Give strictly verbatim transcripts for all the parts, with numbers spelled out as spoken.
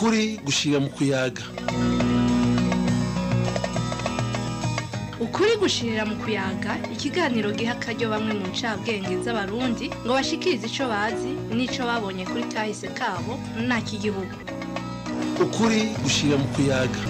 ukuri gushira mu kuyaga. Ukuri gushirira mu kuyaga, ikiganiro giha akaryo bamwe mu ncabwenge z'abarundi ngo bashikirize ico bazi n'ico babonye kuri kahise kabo n'igihugu. Ukuri gushira mu kuyaga.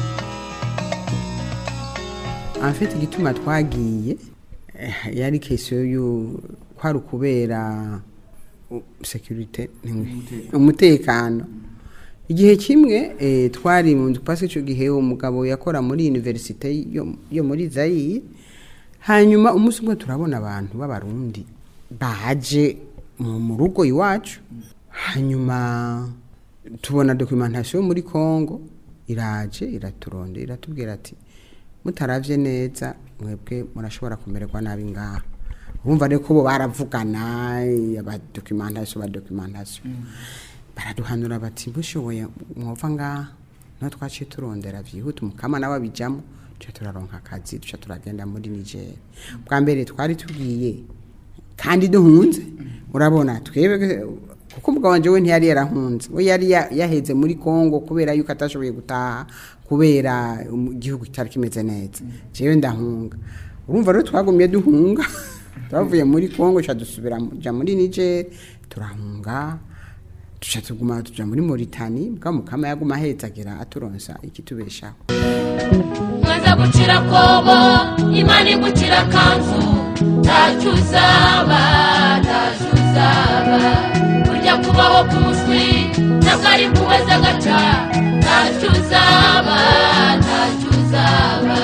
Afite igituma twagiye yari kesyo yo kwari kubera security umutekano. Igihe kimwe e, twari mu pasi cyo gihe umugabo yakora muri university yo, yo muri Zaire, hanyuma umunsi umwe turabona abantu b'abarundi baje mu rugo iwacu, hanyuma tubona documentation muri Congo iraje iraturonde iratubwira ati mutaravye neza mwebwe murashobora kumererwa nabi ngaha. Urumva reko bo baravugana aba documentation ba documentation mm. Baraduhanura bati bushoboye mwova ngaha no twaciye turondera vyihuta umukama nawe bijamo cyo turaronka akazi duca turagenda muri Niger. Bwa mbere twari tugiye kandi duhunze mm. Urabona twebwe kuko umugabo wanje we ntiyari yarahunze, we yari yaheze muri Congo kubera yuko atashoboye gutaha kubera igihugu kitari kimeze neza. Jewe ndahunga. Urumva rero twagumye duhunga twavuye muri Congo cha dusubira ja muri Niger turahunga tuca tuguma tuja muri Mauritania bwa mukama yaguma hezagira aturonsa ikitubeshaho. Mwaza gucira kobo imani gucira kanzu tachuzaba tachuzaba kurya kubaho kumuswi nakari kuweza gacha tachuzaba tachuzaba.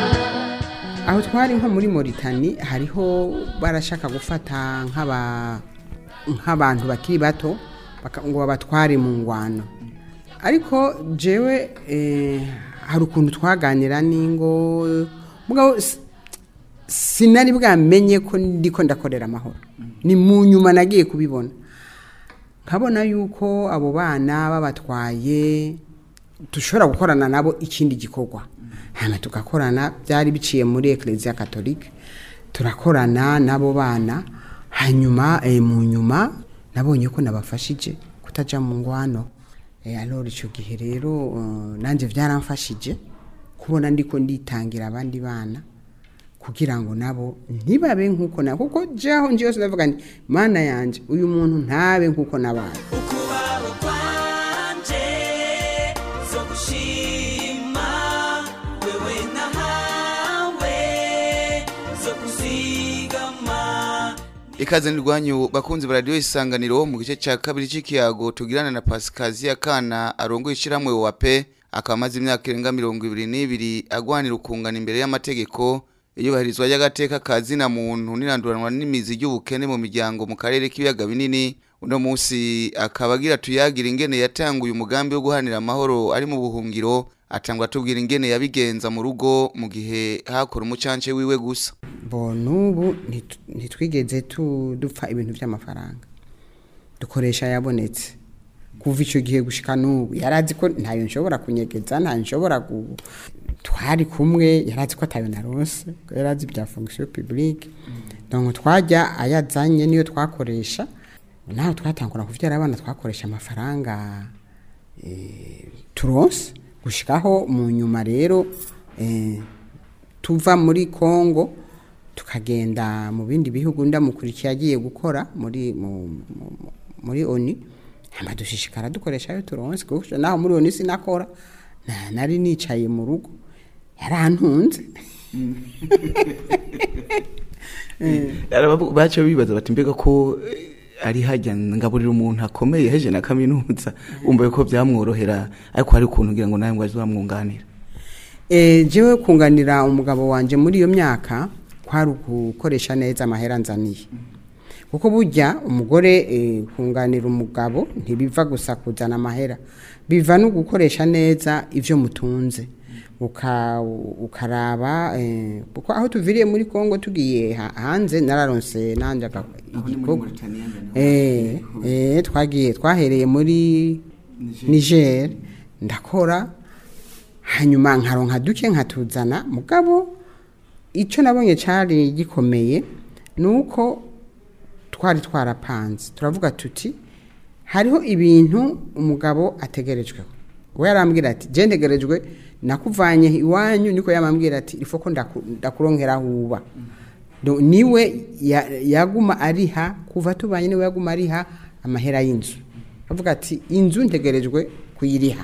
Aho twari nko muri Mauritania hariho barashaka gufata nk'aba nk'abantu bakiri bato ngo batware mu ngwano, ariko jewe eh, hari ukuntu twaganira ningo mugabo sinari bwamenye ko ndiko ndakorera amahoro. Ni mu nyuma nagiye kubibona nkabona yuko abo bana babatwaye dushobora gukorana nabo ikindi gikorwa. Hama tugakorana byari biciye muri Ecclesia Catholique turakorana nabo bana, hanyuma eh, mu nyuma nabonye ko nabafashije kutaja mu ngwano. Eh alors ico gihe rero uh, nanje vyaramfashije kubona ndiko nditangira abandi bana kugira ngo nabo ntibabe nkuko na kuko jaho nje yose ndavuga nti mana yanje uyu muntu ntabe nkuko nabaye. Ukubaho kwanje zo gushima wewe nahawe zo kuzigama. Ikaze nirwanyu bakunzi ba radio Isanganiro mu gice ca kabiri c'ikiyago tugirana na Pascasia Kana arongoye ishiramwe wa pe akamaze imyaka irenga mirongo ibiri n'ibiri agwanira ukungana imbere y'amategeko iyo bahirizwa y'agateka kazi na muntu niranduranwa n'imizi y'ubukene mu miryango mu karere k'ibiyaga binini. Uno munsi akabagira tuyagira ingene yatanguye umugambi wo guhanira amahoro ari mu buhungiro, atangwa tubwira ingene yabigenza mu rugo mu gihe hakora umucance wiwe gusa. Bo nubu ntitwigeze tu dupfa ibintu by'amafaranga dukoresha yabonetse kuva ico gihe gushika nubu. Yarazi ko ntayo nshobora kunyegeza ntayo nshobora gu twari kumwe, yarazi ko atayo narose, yarazi bya fonction publique mm. Donc twajya ayazanye niyo twakoresha naho twatangura kuvyara abana twakoresha amafaranga eh turonse gushikaho mu nyuma rero eh tuva muri Congo tukagenda mu bindi bihugu ndamukurikiye agiye gukora muri mu, mu, muri ONU. Hama dushishikara dukoresha yo turonse kuko naho muri ONU sinakora na nari nicaye mu rugo yarantunze. Yarababu bacho bibaza bati mbega ko ari hajya ngaburira umuntu akomeye heje na kaminuza umva ko byamworohera, ariko hari ukuntu ngira ngo nawe ngo azamwunganira. Eh jewe kunganira umugabo wanje muri iyo myaka kwari gukoresha neza amahera nzaniye. Kuko burya umugore eh, kunganira umugabo ntibiva gusa kuzana amahera, biva no gukoresha neza ivyo mutunze. Uka ukaraba eh kuko aho tuviriye muri Congo tugiye hanze nararonse nanje igikoko eh eh twagiye twahereye muri Niger ndakora, hanyuma nkaronka duke nkatuzana. Mugabo ico nabonye cari gikomeye nuko twari twarapanze turavuga tuti hariho ibintu umugabo ategerejwe we yarambwira ati je ntegerejwe nakuvanye iwanyu niko yamambwira ati ifo ko ndakuronkera huba do niwe yaguma ariha kuva tubanye niwe yaguma ariha amahera y'inzu avuga ati inzu ntegerejwe kuyiriha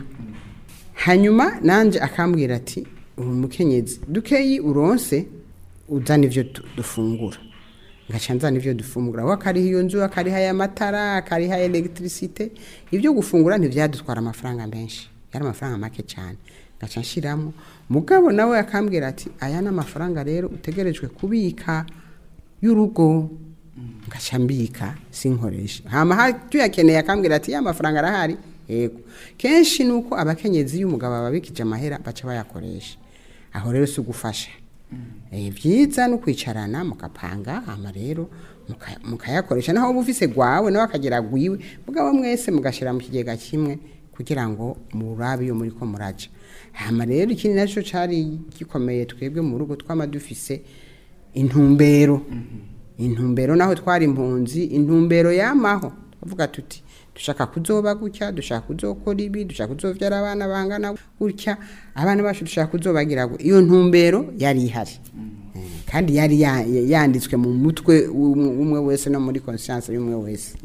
hanyuma nanje akambwira ati umukenyezi dukeyi uronse uzana ivyo dufungura ngaca nzana ivyo dufungura wakariha iyo nzu akariha ya matara akariha electricité ivyo gufungura ntivyadutwara amafaranga menshi yari amafaranga make cyane ngaca nshiramo mugabo nawe akambwira ati aya n'amafaranga rero utegerejwe kubika y'urugo ngaca mbika sinkoresha hama hatu yakeneye akambwira ati ya mafaranga arahari yego kenshi nuko abakenyezi y'umugabo babikije amahera baca bayakoresha aho rero si ugufasha eh byiza no kwicarana mukapanga hama rero mukayakoresha naho bufise gwawe nawe akagera gwiwe mugabo mwese mugashira mu kigega kimwe kugira ngo murabe yo muri ko muraja hama rero ikindi naco cari gikomeye twebwe mu rugo twamadufise intumbero intumbero naho twari impunzi intumbero yamaho bavuga tuti dushaka kuzoba gutya dushaka kuzokora ibi dushaka kuzovyara abana bangana gutya abana bacu dushaka kuzobagira iyo ntumbero yari ihari kandi yari yanditswe mu mutwe umwe wese no muri conscience y'umwe wese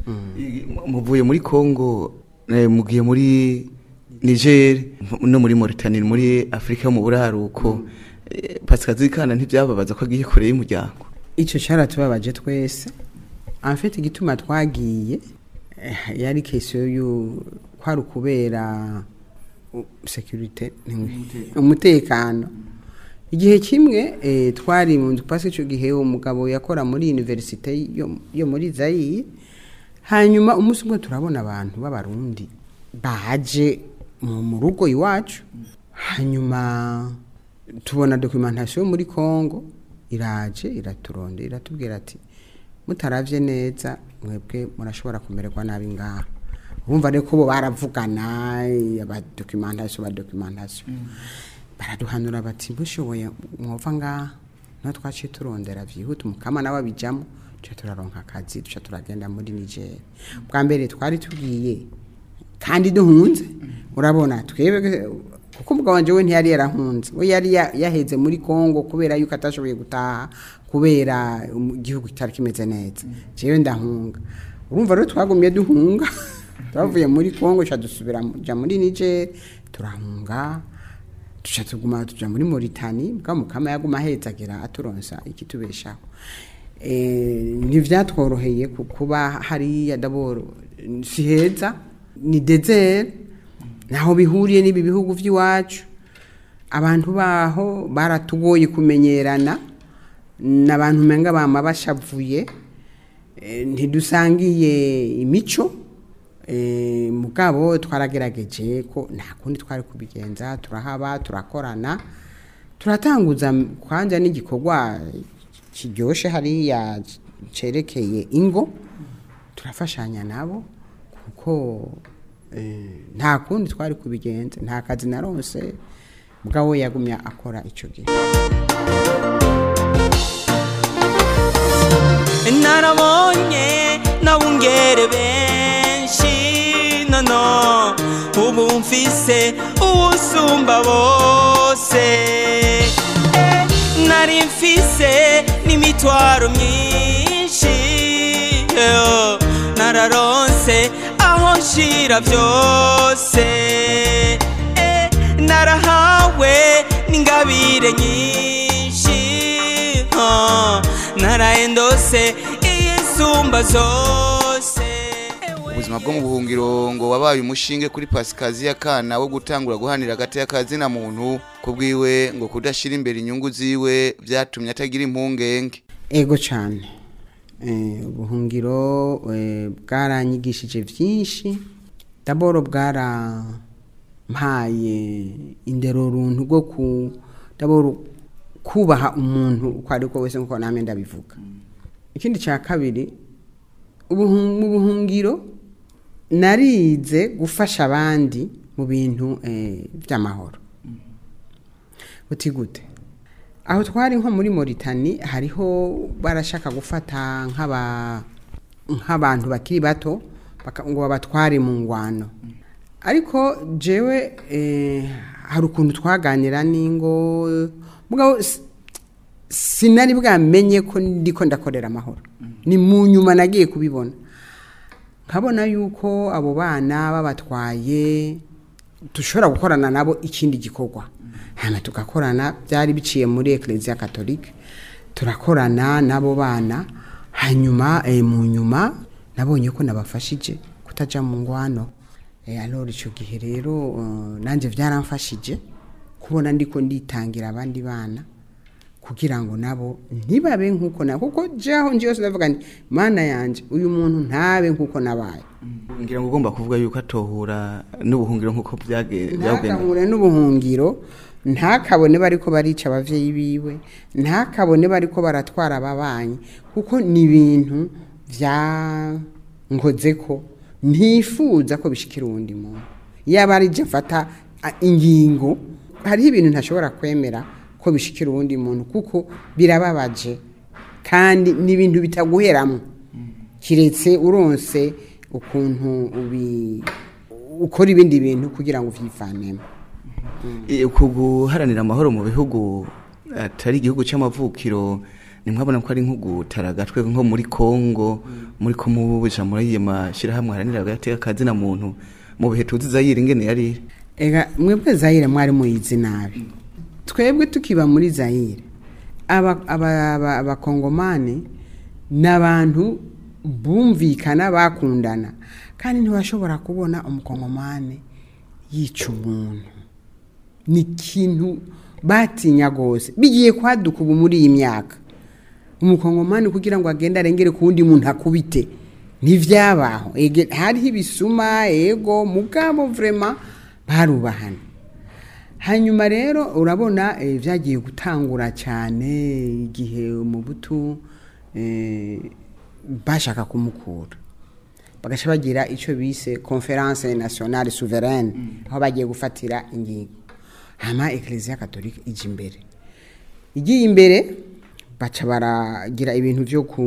muvuye muri Kongo mugiye muri Niger no muri Mauritania muri Afrika mu buraruko Pascal Zikana ntivyababaza ko agiye kure y'umuryango ico cyaratubabaje twese en fait igituma twagiye yari question yo kwari kubera security umutekano igihe kimwe eh, twari mu pasi cyo gihe umugabo yakora muri university yo, yo muri Zaire hanyuma umunsi umwe turabona abantu b'abarundi baje mu rugo iwacu hanyuma tubona documentation muri Kongo iraje iraturonde iratubwira ati mutaravye neza mwebwe murashobora kumererwa nabi ngaha urumva rero ko bo baravugana aba documentation ba documentation mm. baraduhanura bati bushoboye mwova ngaha no twaciye turondera vyihuta mukama nawe bijamo cyo turaronka akazi duca turagenda muri Niger bwa mbere twari tugiye kandi duhunze urabona twebwe kuko umugabo wanje we ntiyari yarahunze we yari yaheze muri Kongo kubera yuko atashoboye gutaha kubera igihugu kitari kimeze neza jewe ndahunga urumva rero twagumye duhunga twavuye muri Kongo cha dusubira ja muri Niger turahunga tuca tuguma tuja muri Mauritania bwa mukama yaguma hezagira aturonsa ikitubeshaho eh ntivyatworoheye kuba hari ya daboro siheza ni desert naho bihuriye n'ibi bihugu vy'iwacu abantu baho baratugoye kumenyerana n'abantu menga bama bashavuye e, ntidusangiye imico e, mugabo twaragerageje ko nta kundi twari kubigenza turahaba turakorana turatanguza kwanja n'igikorwa kiryoshe hari ya cerekeye ingo turafashanya nabo kuko nta kundi twari kubigenza nta kazi naronse bwawe yagumya akora ico gihe narabonye nabungere benshi nono ubu mfise ubusumba bose nari mfise n'imitwaro myinshi nararonse aho nshira vyose eh, narahawe n'ingabire nyinshi oh, naraendose iyisumba zose ubuzima bwo mu buhungiro ngo wabaye umushinge kuri Pascal Zikana wo gutangura guhanira agati y'akazi na muntu kubwiwe ngo kudashira imbere inyungu ziwe byatumye atagira impungenge ego cyane ubuhungiro bwaranyigishije vyinshi daboro bwara mpaye indero runtu rwo ku daboro kubaha umuntu uko ariko wese nko namwe ndabivuga ikindi cya kabiri ubuhungiro narize gufasha abandi mu bintu by'amahoro uti gute aho twari nko muri Mauritania hariho barashaka gufata nk'aba nk'abantu bakiri bato ngo babatware mu ngwano ariko jewe eh, hari ukuntu twaganira n'ingo mugabo s- sinari bwamenye ko ndiko ndakorera amahoro ni mu nyuma nagiye kubibona nkabona yuko abo bana babatwaye dushobora gukorana nabo ikindi gikorwa hama tugakorana byari biciye muri Ecclesia Catholique turakorana nabo bana hanyuma eh, mu nyuma nabonye ko nabafashije kutaja mu ngwano eh, alors ico gihe rero uh, nanje vyaramfashije kubona ndiko nditangira abandi bana kugira ngo nabo ntibabe nkuko na kuko jaho nje yose ndavuga nti mana yanje uyu muntu ntabe nkuko nabaye ngira ngo ugomba kuvuga yuko atohura n'ubuhungiro nkuko byagenda ntakahure n'ubuhungiro ntakabone bariko barica abavyeyi biwe ntakabone bariko baratwara ababanyi kuko ni ibintu vya nkozeko ntifuza ko bishikira uwundi muntu yaba ari je mfata a, ingingo hariho ibintu ntashobora kwemera ko bishikira uwundi muntu kuko birababaje kandi n'ibintu bitaguheramo kiretse uronse ukuntu ubi ukora ibindi bintu kugira ngo vyifanemo uko guharanira amahoro mu bihugu atari igihugu cy'amavukiro nimwabona ko ari nk'ugutaragatwe nko muri Kongo muri ko mubuja muri yema hamwe haranira agateka kazi na muntu mu bihe tuzi Zaire ingene yari ega mwebwe Zaire mwari muyizi nabi twebwe tukiba muri Zaire aba aba abakongomane n'abantu bumvikana bakundana kandi ntibashobora kubona umukongomane yica umuntu ni ikintu batinya gose bigiye kwaduka ubu muri iyi myaka umukongomane kugira ngo agende arengere ku wundi muntu akubite ntivyabaho hariho ibisuma ego mugabo vraiment barubahana hanyuma rero urabona eh, vyagiye gutangura cyane igihe umubutu eh, bashaka kumukura bagasha bagira ico bise Conference Nationale Souveraine mm. aho bagiye gufatira ingingo hama Ecclesia Catholique ije imbere igiye imbere baca baragira ibintu vyo ku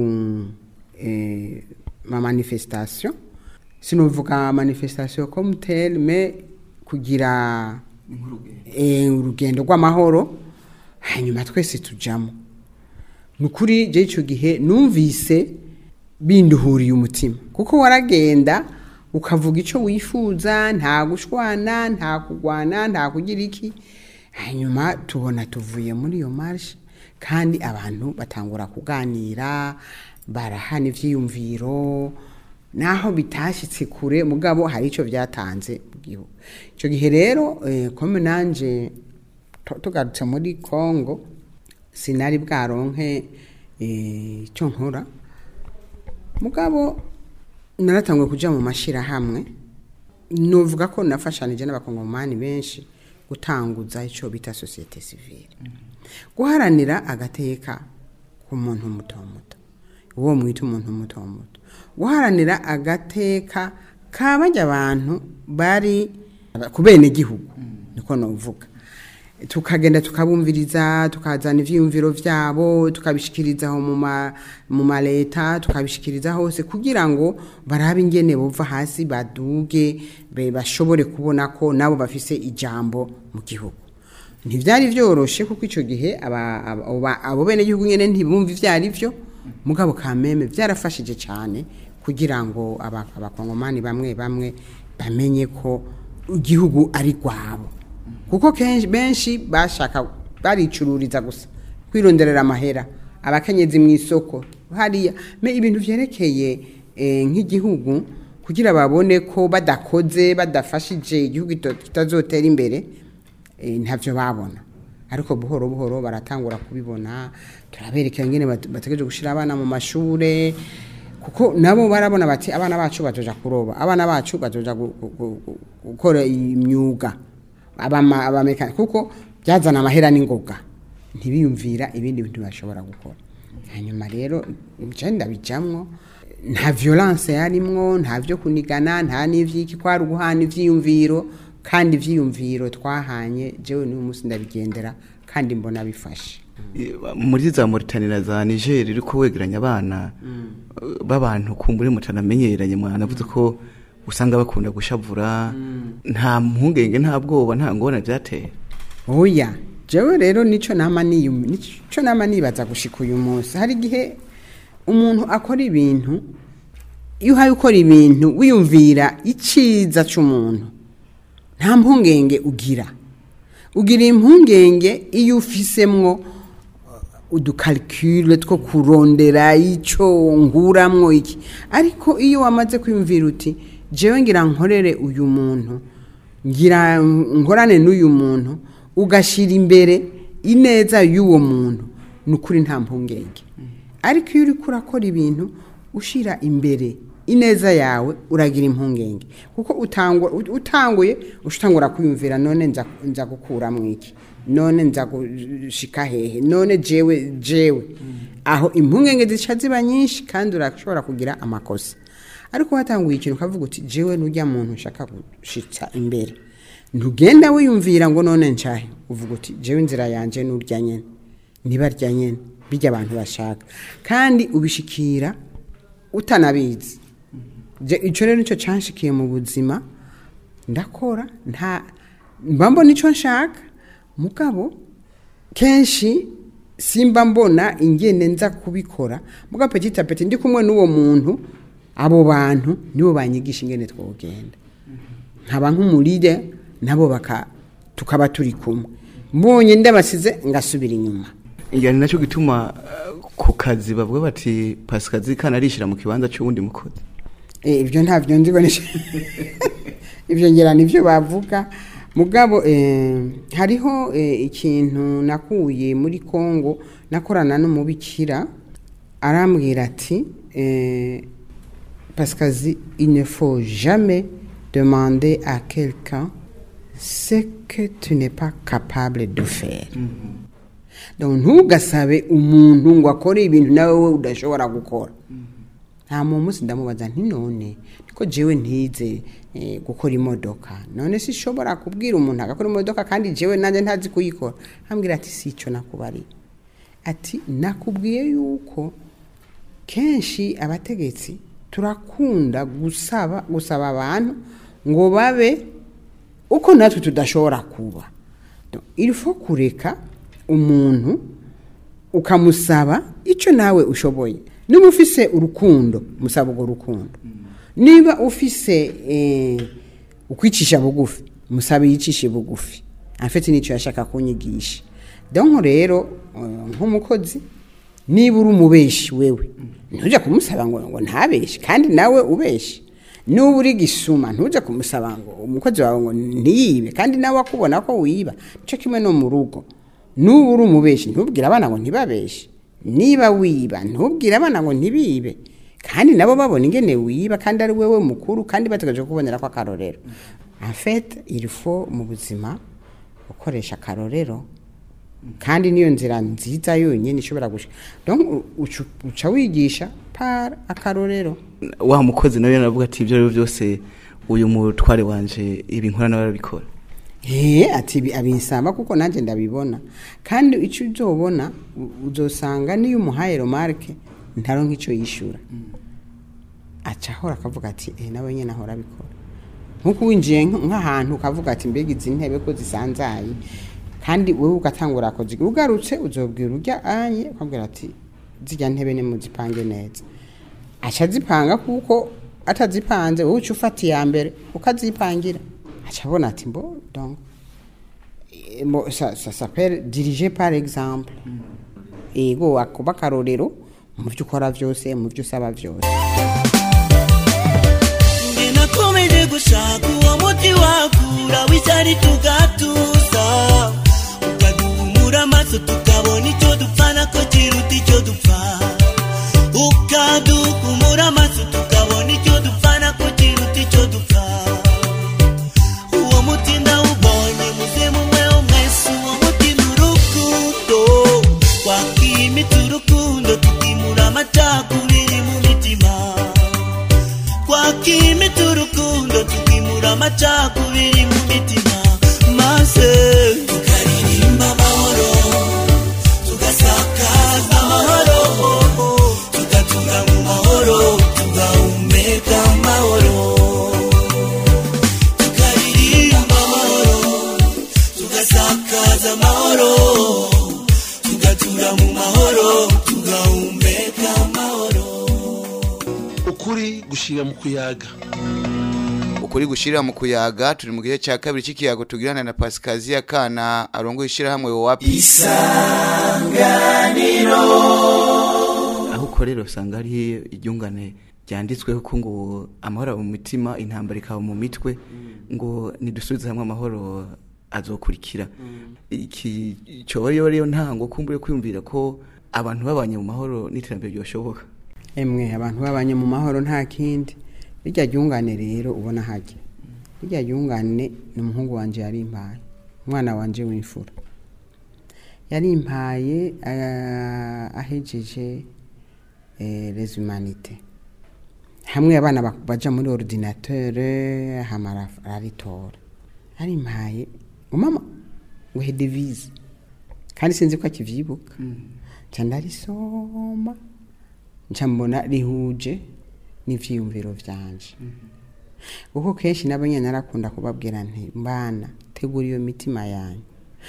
eh, ma manifestation sinovuga manifestation comme telle mais kugira eh urugendo rw'amahoro hanyuma twese tujamo nukuri je ico gihe numvise binduhuriye umutima kuko waragenda ukavuga ico wifuza nta gushwana nta kugwana nta kugira iki hanyuma tubona tuvuye muri iyo marche kandi abantu batangura kuganira barahana ivyiyumviro naho bitashitse kure mugabo hari ico vyatanze gihugu ico gihe rero eh, comme nanje tugarutse muri Kongo sinari bwaronke eh, ico nkora mugabo naratangwe kuja mu mashira hamwe novuga ko nafashanije n'abakongomani benshi gutanguza ico bita societe civile mm. guharanira agateka ku muntu muto muto uwo mwita umuntu muto muto guharanira agateka kabajya abantu bari kubene gihugu mm. niko novuga tukagenda tukabumviriza tukazana ivyumviro vyabo tukabishikiriza ho mu ma mu maleta tukabishikiriza hose kugira ngo barabe ingene bova hasi baduge be bashobore kubona ko nabo bafise ijambo mu gihugu ntivyari vyoroshe kuko ico gihe aba abo bene gihugu nyene ntibumva ivyari vyo mugabo kameme vyarafashije cyane kugira ngo abakongomani bamwe bamwe bamenye ko igihugu ari gwabo kuko kenshi benshi bashaka baricururiza gusa kwironderera amahera abakenyezi mu isoko hariya me ibintu vyerekeye eh, nk'igihugu kugira babone ko badakoze badafashije igihugu kitazotera imbere eh, ntavyo babona ariko buhoro buhoro baratangura kubibona turaberekera ngene bategereje gushira abana mu mashure kuko nabo barabona bati abana bacu bazoja kuroba abana bacu bazoja gukora imyuga abama abameka kuko byazana amahera n'ingoga ntibiyumvira ibindi bintu bashobora gukora hanyuma rero ngenda bijamwo nta violence yarimwo nta byo kunigana nta n'ivyiki kwari guhana ivyiyumviro kandi ivyiyumviro twahanye jewe n'uyu munsi ndabigendera kandi mbona bifashe muri za Mauritania za Niger riko wegeranya abana mm. babantu kumbure mutanamenyeranye mwana vuze ko usanga bakunda gushavura nta mpungenge nta bwoba nta ngona byateye oya jewe rero nico nama niyo nico nama nibaza gushika uyu munsi hari gihe umuntu akora ibintu iyo uhaye ukora ibintu wiyumvira iciza c'umuntu nta mpungenge ugira ugira impungenge iyo ufisemwo udukalcule two kurondera ico nguramwo iki ariko iyo wamaze kwiyumvira uti jewe ngira nkorere uyu muntu ngira nkorane n'uyu muntu ugashira imbere ineza y'uwo muntu nukuri nta mpungenge ariko iyo uri kurakora ibintu ushira imbere ineza yawe uragira impungenge kuko utangwa utanguye ushitangura kwiyumvira none nza nza gukura mwiki none nza gushika hehe none jewe jewe aho impungenge zica ziba nyinshi kandi urashobora kugira amakosa ariko watanguye ikintu kavuga uti jewe nujya muntu nshaka gushitsa imbere ntugenda wiyumvira ngo none ncahe uvuga uti jewe inzira yanje n'urya nyene nibarya nyene bijya abantu bashaka kandi ubishikira utanabizi ico rero nico canshikiye mu buzima ndakora nta mbambo nico nshaka mugabo kenshi simba mbona ingene nza kubikora mugabo petit à petit ndi kumwe n'uwo muntu abo bantu nibo banyigisha ingene twogenda nkaba nk'umuride nabo baka tukaba turi kumwe mbonye ndabasize ngasubira inyuma ingane naco gituma uh, ku kazi bavuga bati Pasikazi kana arishira mu kibanza cy'uwundi mukozi eh ivyo ntavyo ndibonesha ivyo ngira nivyo bavuga mugabo eh hariho eh, ikintu nakuye muri Kongo nakorana n'umubikira arambwira ati eh Pasikazi il ne faut jamais demander à quelqu'un ce que tu n'es pas capable de faire. Mm-hmm. Donc ntugasabe umuntu ngo akore ibintu nawe udashobora gukora. Nta mm-hmm. mumunsi ndamubaza nti none niko jewe ntize eh, gukora imodoka. None sishobora kubwira umuntu agakora imodoka kandi jewe nanje ntazi kuyikora. Ambwira ati sico nakubari. Ati nakubwiye yuko kenshi abategetsi turakunda gusaba gusaba abantu ngo babe uko natwe tudashobora kuba. Il faut kureka umuntu ukamusaba ico nawe ushoboye. Niba ufise urukundo musaba urwo rukundo. Niba ufise eh, ukwicisha bugufi musaba yicishe bugufi. En fait nico yashaka kunyigisha. Donc rero nk'umukozi niba uri umubeshi wewe ntujya kumusaba ngo ngo ntabeshi kandi nawe ubeshi. Nubu uri gisuma ntuje kumusaba ngo umukozi wawe ngo ntiyibe kandi nawe akubona ko wiba cyo kimwe no mu rugo. Nubu uri umubeshi ntubwira abana ngo ntibabeshi niba wiba ntubwira abana ngo ntibibe kandi nabo babona ingene wiba kandi ari wewe mukuru kandi bategereje kubonera kwa karorero. En fait il faut mu buzima ukoresha karorero kandi niyo nzira nziza yonyine ishobora gushika. Donc uca wigisha par akarorero. Wa mukozi nawe yaravuga ati ibyo rero byose uyu mutware wanje ibi nkora nawe arabikora. Eh ati abinsaba kuko nanje ndabibona kandi ico uzobona uzosanga niyo umuhaye remarque ntaronka ico yishura. Mm. Aca hora akavuga ati eh nawe nyene ahora bikora. Nkuko winjiye nk'ahantu ukavuga ati mbega izi ntebe ko zisanzaye kandi wewe ugatangura ko ugarutse uzobwira urya anye ukabwira ati zijya ntebe ne muzipange neza. Acha zipanga kuko atazipanze wowe ufati ya mbere ukazipangira acabona ati mbo donc mo ça ça s'appelle diriger par exemple. Mm. Ego akuba karorero mu byo ukora byose mu byo usaba byose. Ngena komeje gushaka uwo muti wakura witari tugatuza ukadumura amaso tukabona icyo dupfana ko kiruti icyo dupfa ukadukumura amaso tukabona icyo dupfana ko kiruti icyo dupfa. Uwo muti ndawubonye muzimu wewe mwese uwo muti n'urukundo wakimita urukundo tukimura amacakubiri mu mitima wakimita urukundo tukimura amacakubiri mu mitima maze tukaririmba amahoro tugasakaza amahoro tugatura mu mahoro tugahumeka amahoro. ukuri gushira mu kuyaga ukuri gushira mu kuyaga turi mu gihe cya kabiri cy'ikiyago tugirana na Pascasia Kana arongoye ishirahamwe wapi isanganiro aho ukorera usanga ari iryungane ryanditsweho ko ngo amahoro mu mitima intambara ikaba mu mitwe ngo nidusubize hamwe amahoro azokurikira iki cyo rero rero ntango kumbure kwiyumvira ko abantu babanye mu mahoro n'iterambere ryoshoboka emwe abantu babanye mu mahoro nta kindi bijya ryungane rero ubona haje bijya ryungane ni umuhungu wanje yari impaye umwana wanje w'imfura yari impaye uh, ahejeje eh, les humanités hamwe abana baja muri ordinateur hamara aritora ari impaye umama we devise kandi sinzi ko akivyibuka cyandari soma ncambona rihuje n'ivyiyumviro vyanje uko kenshi nabanye narakunda kubabwira nti mbana tegura iyo mitima yanyu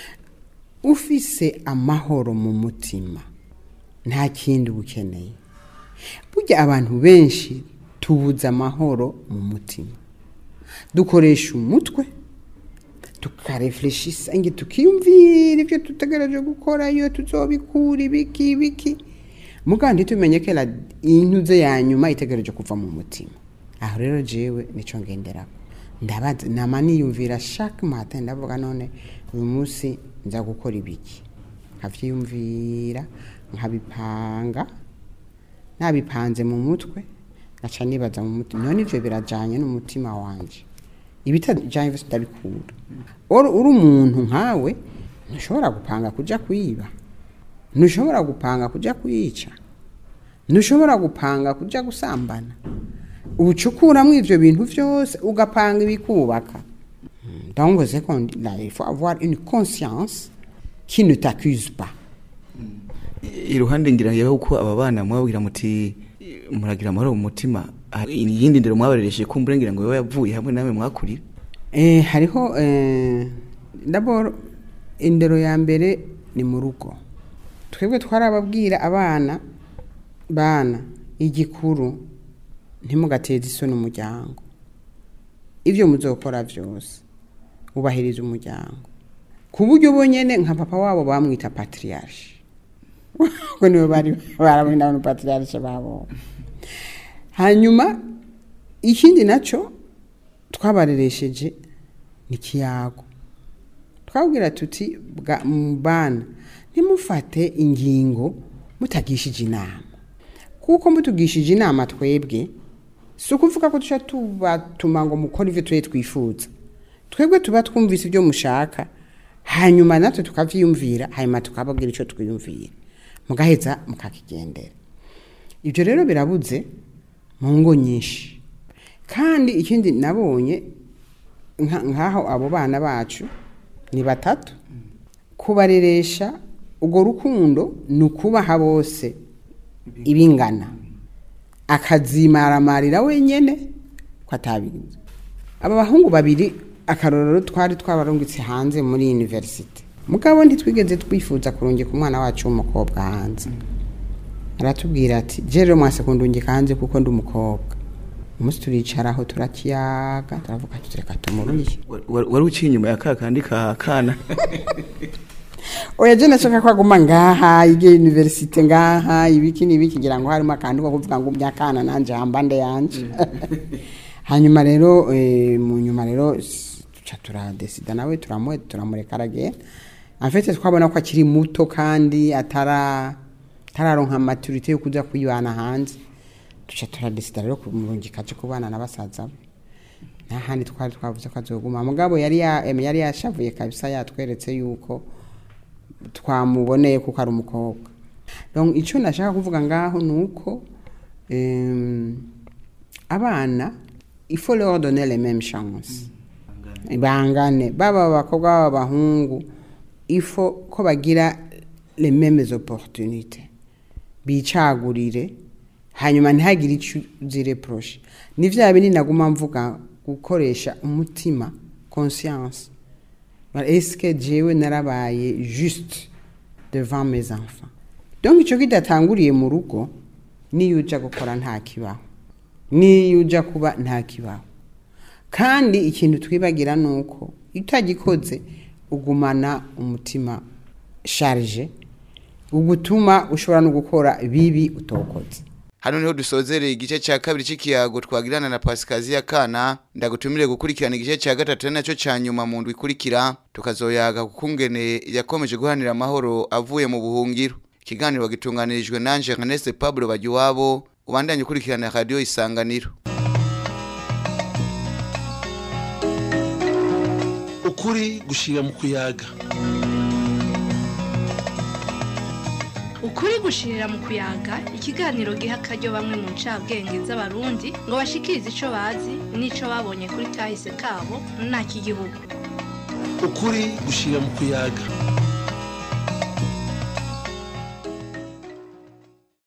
ufise amahoro mu mutima nta kindi ukeneye burya abantu benshi tubuza amahoro mu mutima dukoresha umutwe tukarefleshisa ingi tukiyumvira ibyo tutegereje gukora iyo tuzobikura ibiki ibiki mugandi tumenye ko la intuze ya nyuma itegereje kuva mu mutima aho rero jewe nico ngenderako ndabaza namani yumvira chaque matin ndavuga none uyu munsi nza gukora ibiki nkavyumvira nkabipanga nabipanze mu mutwe gaca nibaza mu mutima none ivyo birajanye n'umutima wanje ibitajanye vyose ndabikura uri umuntu nkawe ntushobora gupanga kuja kwiba ntushobora gupanga kuja kuyica ntushobora gupanga kuja gusambana ubucukuramwo ivyo bintu vyose ugapanga ibikubaka donc c'est qu'on il faut avoir une conscience qui ne t'accuse pas iruhande ngira yeho ko aba bana mwabwira muti muragira amahoro mu mutima iyindi ndero mwabarereshe kumbure ngira ngo yoba yavuye hamwe nawe mwakurira eh hariho eh d'abord indero ya mbere ni mu rugo twebwe twarababwira abana bana igikuru ntimugateze isoni umuryango ivyo muzokora vyose ubahiriza umuryango ku buryo bonyene nka papa wabo bamwita patriarche ngo niwe bari barabona no patriarche babo hanyuma ikindi naco twabareresheje ni kiyago twabwira tuti bana ntimufate ingingo mutagishije inama kuko mutugishije inama twebwe so kuvuga ko tusha tubatuma ngo mukora ivyo twe twifuza twebwe tuba twumvise ibyo mushaka hanyuma natwe tukavyiyumvira hanyuma tukababwira ico twiyumvira mugaheza mukakigendera ibyo rero birabuze mu ngo nyinshi kandi ikindi nabonye nkaho abo bana bacu ni batatu kubareresha ugo rukundo nukubaha bose ibingana akazimaramarira wenyene kwatabigize aba bahungu babiri akarorero twari twabarungitse hanze muri university mugabo ntitwigeze twifuza kurungika umwana wacu w'umukobwa hanze aratubwira ati jero mwase kundungika hanze kuko ndi umukobwa umunsi turicaraho turakiyaga turavuga tutireka tumurunye wari uciye inyuma ya kakandi ka kana oya je nashaka kwaguma ngaha ige university ngaha ibiki nibiki ngira ngo harimo akandi ko kuvuga ngo myakana nanje hambande yanje hanyuma rero e, mu nyuma rero tuca turadesida nawe turamwe turamureka arage en fait twabona ko akiri muto kandi atara tararonka maturité yo kuja kwibana hanze tuca turadesida rero kumurungika cyo kubana nabasaza nta handi twari twavuze ko azoguma mugabo yari ya yari yashavuye kabisa yatweretse yuko twamuboneye kuko ari umukobwa donc ico nashaka kuvuga ngaho nuko euh abana il faut leur donner les mêmes chances bangane baba bakobwa baba bahungu il faut ko bagira les mêmes opportunités bicagurire hanyuma ntihagire ico zireproche ni vya bini naguma mvuga gukoresha umutima conscience. Est-ce que Dieu narabaye juste devant mes enfants? Donc ico kidatanguriye mu rugo niyo uja gukora nta kibaho. niyo uja kuba nta kibaho kandi ikintu twibagira nuko utagikoze ugumana umutima charge ugutuma ushobora no gukora bibi utokoze. Hano niho dusozereye igice cya kabiri c'ikiyago twagirana na Pasikaziya Kana. Ndagutumire gukurikirana igice cya gatatu nacyo cya nyuma mu ndwi ikurikira, tukazoyaga kukungene yakomeje guhanira amahoro avuye mu buhungiro. Ikiganiro gitunganirijwe nanje Ernest Pablo Bagiwabo. Ubandanye ukurikirana radio Isanganiro. ukuri gushira mu kuyaga. Ukuri gushirira mu kuyaga, ikiganiro giha akaryo bamwe mu ncabwenge z'abarundi ngo bashikirize ico bazi n'ico babonye kuri kahise kabo nta kigihugu. Ukuri gushira mu kuyaga.